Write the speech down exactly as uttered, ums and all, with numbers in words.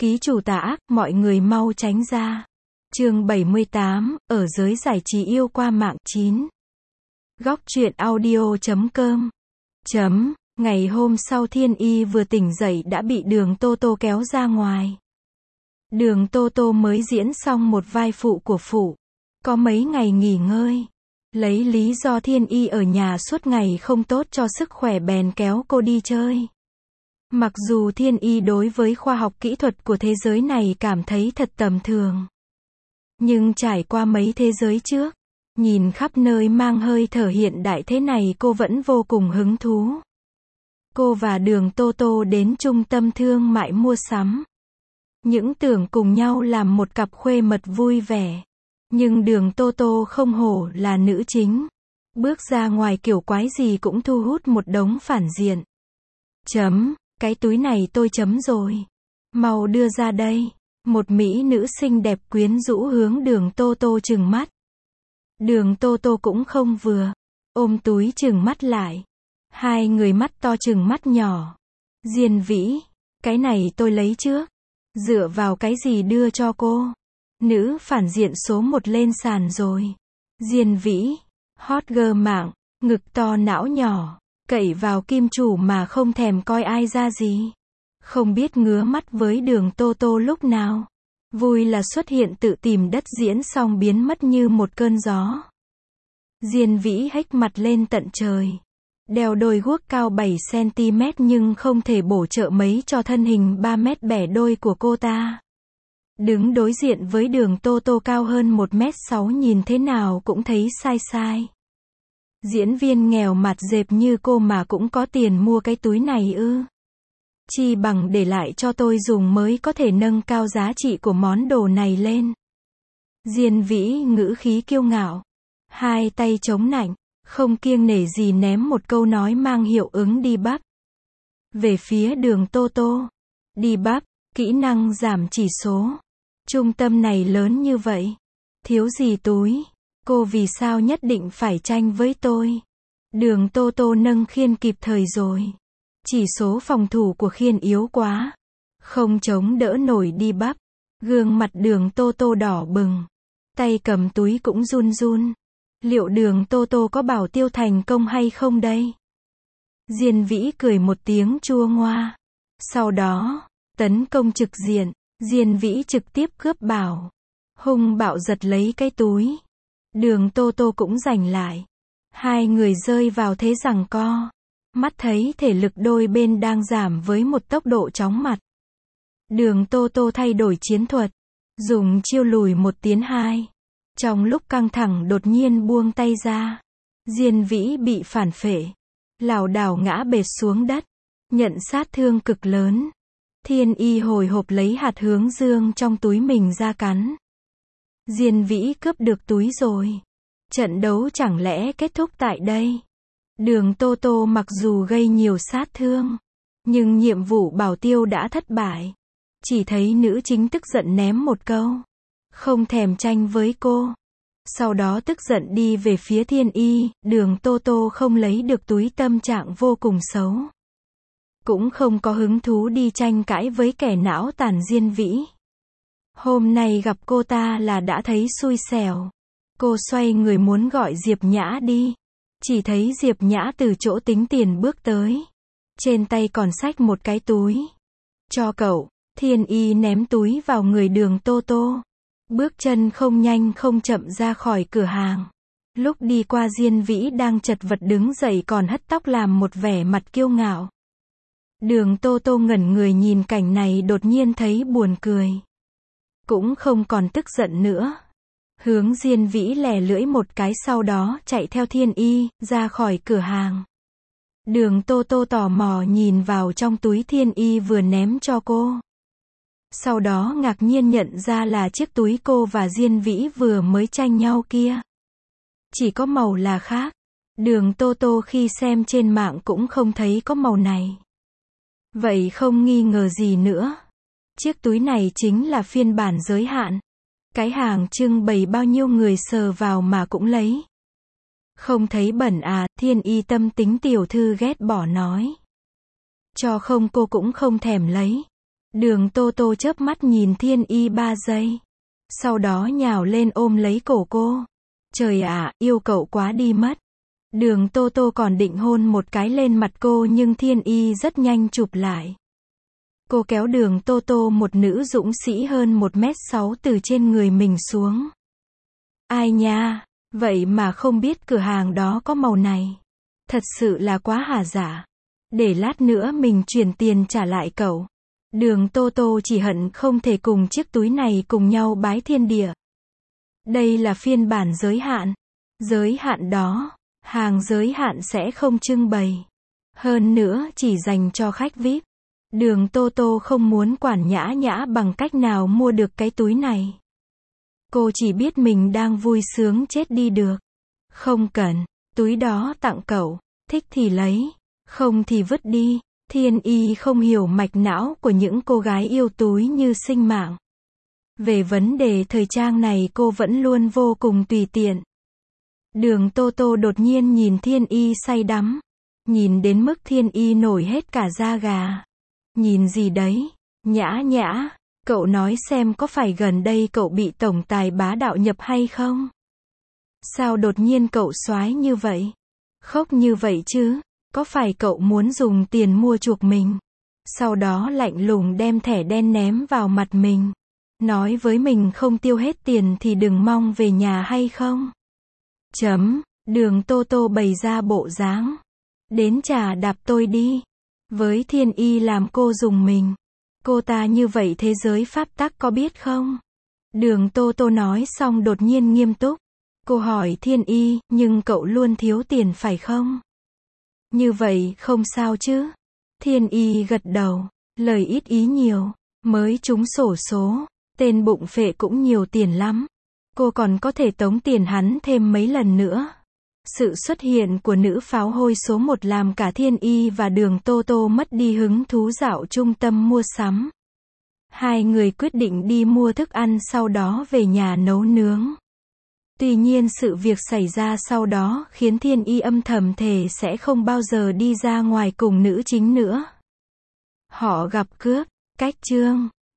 Ký chủ tà ác, mọi người mau tránh ra. Chương bảy mươi tám, ở giới giải trí yêu qua mạng. chín. Góc truyện audio chấm com. Chấm, ngày hôm sau Thiên Y vừa tỉnh dậy đã bị Đường Tô Tô kéo ra ngoài. Đường Tô Tô mới diễn xong một vai phụ của phụ. Có mấy ngày nghỉ ngơi. Lấy lý do Thiên Y ở nhà suốt ngày không tốt cho sức khỏe bèn kéo cô đi chơi. Mặc dù Thiên Y đối với khoa học kỹ thuật của thế giới này cảm thấy thật tầm thường. Nhưng trải qua mấy thế giới trước, nhìn khắp nơi mang hơi thở hiện đại thế này cô vẫn vô cùng hứng thú. Cô và Đường Tô Tô đến trung tâm thương mại mua sắm. Những tưởng cùng nhau làm một cặp khuê mật vui vẻ. Nhưng Đường Tô Tô không hổ là nữ chính. Bước ra ngoài kiểu quái gì cũng thu hút một đống phản diện. Chấm, cái túi này tôi chấm rồi. Mau đưa ra đây. Một mỹ nữ xinh đẹp quyến rũ hướng Đường Tô Tô trừng mắt. Đường Tô Tô cũng không vừa. Ôm túi trừng mắt lại. Hai người mắt to trừng mắt nhỏ. Diên Vĩ, cái này tôi lấy trước. Dựa vào cái gì đưa cho cô? Nữ phản diện số một lên sàn rồi. Diên Vĩ, hot girl mạng, ngực to não nhỏ, cậy vào kim chủ mà không thèm coi ai ra gì. Không biết ngứa mắt với Đường Tô Tô lúc nào. Vui là xuất hiện tự tìm đất diễn xong biến mất như một cơn gió. Diên Vĩ hếch mặt lên tận trời. Đeo đôi guốc cao bảy xăng ti mét nhưng không thể bổ trợ mấy cho thân hình ba mét bẻ đôi của cô ta. Đứng đối diện với Đường Tô Tô cao hơn một mét sáu nhìn thế nào cũng thấy sai sai. Diễn viên nghèo mặt dẹp như cô mà cũng có tiền mua cái túi này ư? Chi bằng để lại cho tôi dùng mới có thể nâng cao giá trị của món đồ này lên. Diên Vĩ ngữ khí kiêu ngạo. Hai tay chống nạnh, không kiêng nể gì ném một câu nói mang hiệu ứng đi bắp. Về phía Đường Tô Tô. Đi bắp, kỹ năng giảm chỉ số. Trung tâm này lớn như vậy. Thiếu gì túi. Cô vì sao nhất định phải tranh với tôi? Đường Tô Tô nâng khiên kịp thời rồi. Chỉ số phòng thủ của khiên yếu quá. Không chống đỡ nổi đi bắp. Gương mặt Đường Tô Tô đỏ bừng. Tay cầm túi cũng run run. Liệu Đường Tô Tô có bảo tiêu thành công hay không đây? Diên Vĩ cười một tiếng chua ngoa. Sau đó, tấn công trực diện. Diên Vĩ trực tiếp cướp bảo. Hung bạo giật lấy cái túi. Đường Tô Tô cũng giành lại. Hai người rơi vào thế giằng co. Mắt thấy thể lực đôi bên đang giảm với một tốc độ chóng mặt. Đường Tô Tô thay đổi chiến thuật. Dùng chiêu lùi một tiến hai. Trong lúc căng thẳng đột nhiên buông tay ra. Diên Vĩ bị phản phệ. Lảo đảo ngã bệt xuống đất. Nhận sát thương cực lớn. Thiên Y hồi hộp lấy hạt hướng dương trong túi mình ra cắn. Diên Vĩ cướp được túi rồi. Trận đấu chẳng lẽ kết thúc tại đây? Đường Tô Tô mặc dù gây nhiều sát thương, nhưng nhiệm vụ bảo tiêu đã thất bại. Chỉ thấy nữ chính tức giận ném một câu. Không thèm tranh với cô. Sau đó tức giận đi về phía Thiên Y, Đường Tô Tô không lấy được túi tâm trạng vô cùng xấu. Cũng không có hứng thú đi tranh cãi với kẻ não tàn Diên Vĩ. Hôm nay gặp cô ta là đã thấy xui xẻo. Cô xoay người muốn gọi Diệp Nhã đi. Chỉ thấy Diệp Nhã từ chỗ tính tiền bước tới. Trên tay còn xách một cái túi. Cho cậu. Thiên Y ném túi vào người Đường Tô Tô. Bước chân không nhanh không chậm ra khỏi cửa hàng. Lúc đi qua Diên Vĩ đang chật vật đứng dậy còn hất tóc làm một vẻ mặt kiêu ngạo. Đường Tô Tô ngẩn người nhìn cảnh này đột nhiên thấy buồn cười. Cũng không còn tức giận nữa. Hướng Diên Vĩ lè lưỡi một cái sau đó chạy theo Thiên Y, ra khỏi cửa hàng. Đường Tô Tô tò mò nhìn vào trong túi Thiên Y vừa ném cho cô. Sau đó ngạc nhiên nhận ra là chiếc túi cô và Diên Vĩ vừa mới tranh nhau kia. Chỉ có màu là khác. Đường Tô Tô khi xem trên mạng cũng không thấy có màu này. Vậy không nghi ngờ gì nữa. Chiếc túi này chính là phiên bản giới hạn. Cái hàng trưng bày bao nhiêu người sờ vào mà cũng lấy. Không thấy bẩn à? Thiên Y tâm tính tiểu thư ghét bỏ nói. Cho không cô cũng không thèm lấy. Đường Tô Tô chớp mắt nhìn Thiên Y ba giây. Sau đó nhào lên ôm lấy cổ cô. Trời ạ, yêu cậu quá đi mất. Đường Tô Tô còn định hôn một cái lên mặt cô nhưng Thiên Y rất nhanh chụp lại. Cô kéo Đường Tô Tô, một nữ dũng sĩ hơn một mét sáu, từ trên người mình xuống. Ai nha, vậy mà không biết cửa hàng đó có màu này. Thật sự là quá hả dạ. Để lát nữa mình chuyển tiền trả lại cậu. Đường Tô Tô chỉ hận không thể cùng chiếc túi này cùng nhau bái thiên địa. Đây là phiên bản giới hạn. Giới hạn đó, hàng giới hạn sẽ không trưng bày. Hơn nữa chỉ dành cho khách vi ai pi. Đường Tô Tô không muốn quản Nhã Nhã bằng cách nào mua được cái túi này. Cô chỉ biết mình đang vui sướng chết đi được. Không cần, túi đó tặng cậu, thích thì lấy, không thì vứt đi. Thiên Y không hiểu mạch não của những cô gái yêu túi như sinh mạng. Về vấn đề thời trang này cô vẫn luôn vô cùng tùy tiện. Đường Tô Tô đột nhiên nhìn Thiên Y say đắm. Nhìn đến mức Thiên Y nổi hết cả da gà. Nhìn gì đấy? Nhã Nhã, cậu nói xem có phải gần đây cậu bị tổng tài bá đạo nhập hay không? Sao đột nhiên cậu soái như vậy? Khóc như vậy chứ? Có phải cậu muốn dùng tiền mua chuộc mình? Sau đó lạnh lùng đem thẻ đen ném vào mặt mình. Nói với mình không tiêu hết tiền thì đừng mong về nhà hay không? Chấm, Đường Tô Tô bày ra bộ dáng. Đến trà đạp tôi đi. Với Thiên Y làm cô dùng mình. Cô ta như vậy thế giới pháp tắc có biết không? Đường Tô Tô nói xong đột nhiên nghiêm túc. Cô hỏi Thiên Y, nhưng cậu luôn thiếu tiền phải không? Như vậy không sao chứ? Thiên Y gật đầu, lời ít ý nhiều, mới trúng xổ số, tên bụng phệ cũng nhiều tiền lắm. Cô còn có thể tống tiền hắn thêm mấy lần nữa. Sự xuất hiện của nữ pháo hôi số một làm cả Thiên Y và Đường Tô Tô mất đi hứng thú dạo trung tâm mua sắm. Hai người quyết định đi mua thức ăn sau đó về nhà nấu nướng. Tuy nhiên sự việc xảy ra sau đó khiến Thiên Y âm thầm thề sẽ không bao giờ đi ra ngoài cùng nữ chính nữa. Họ gặp cướp, cách chương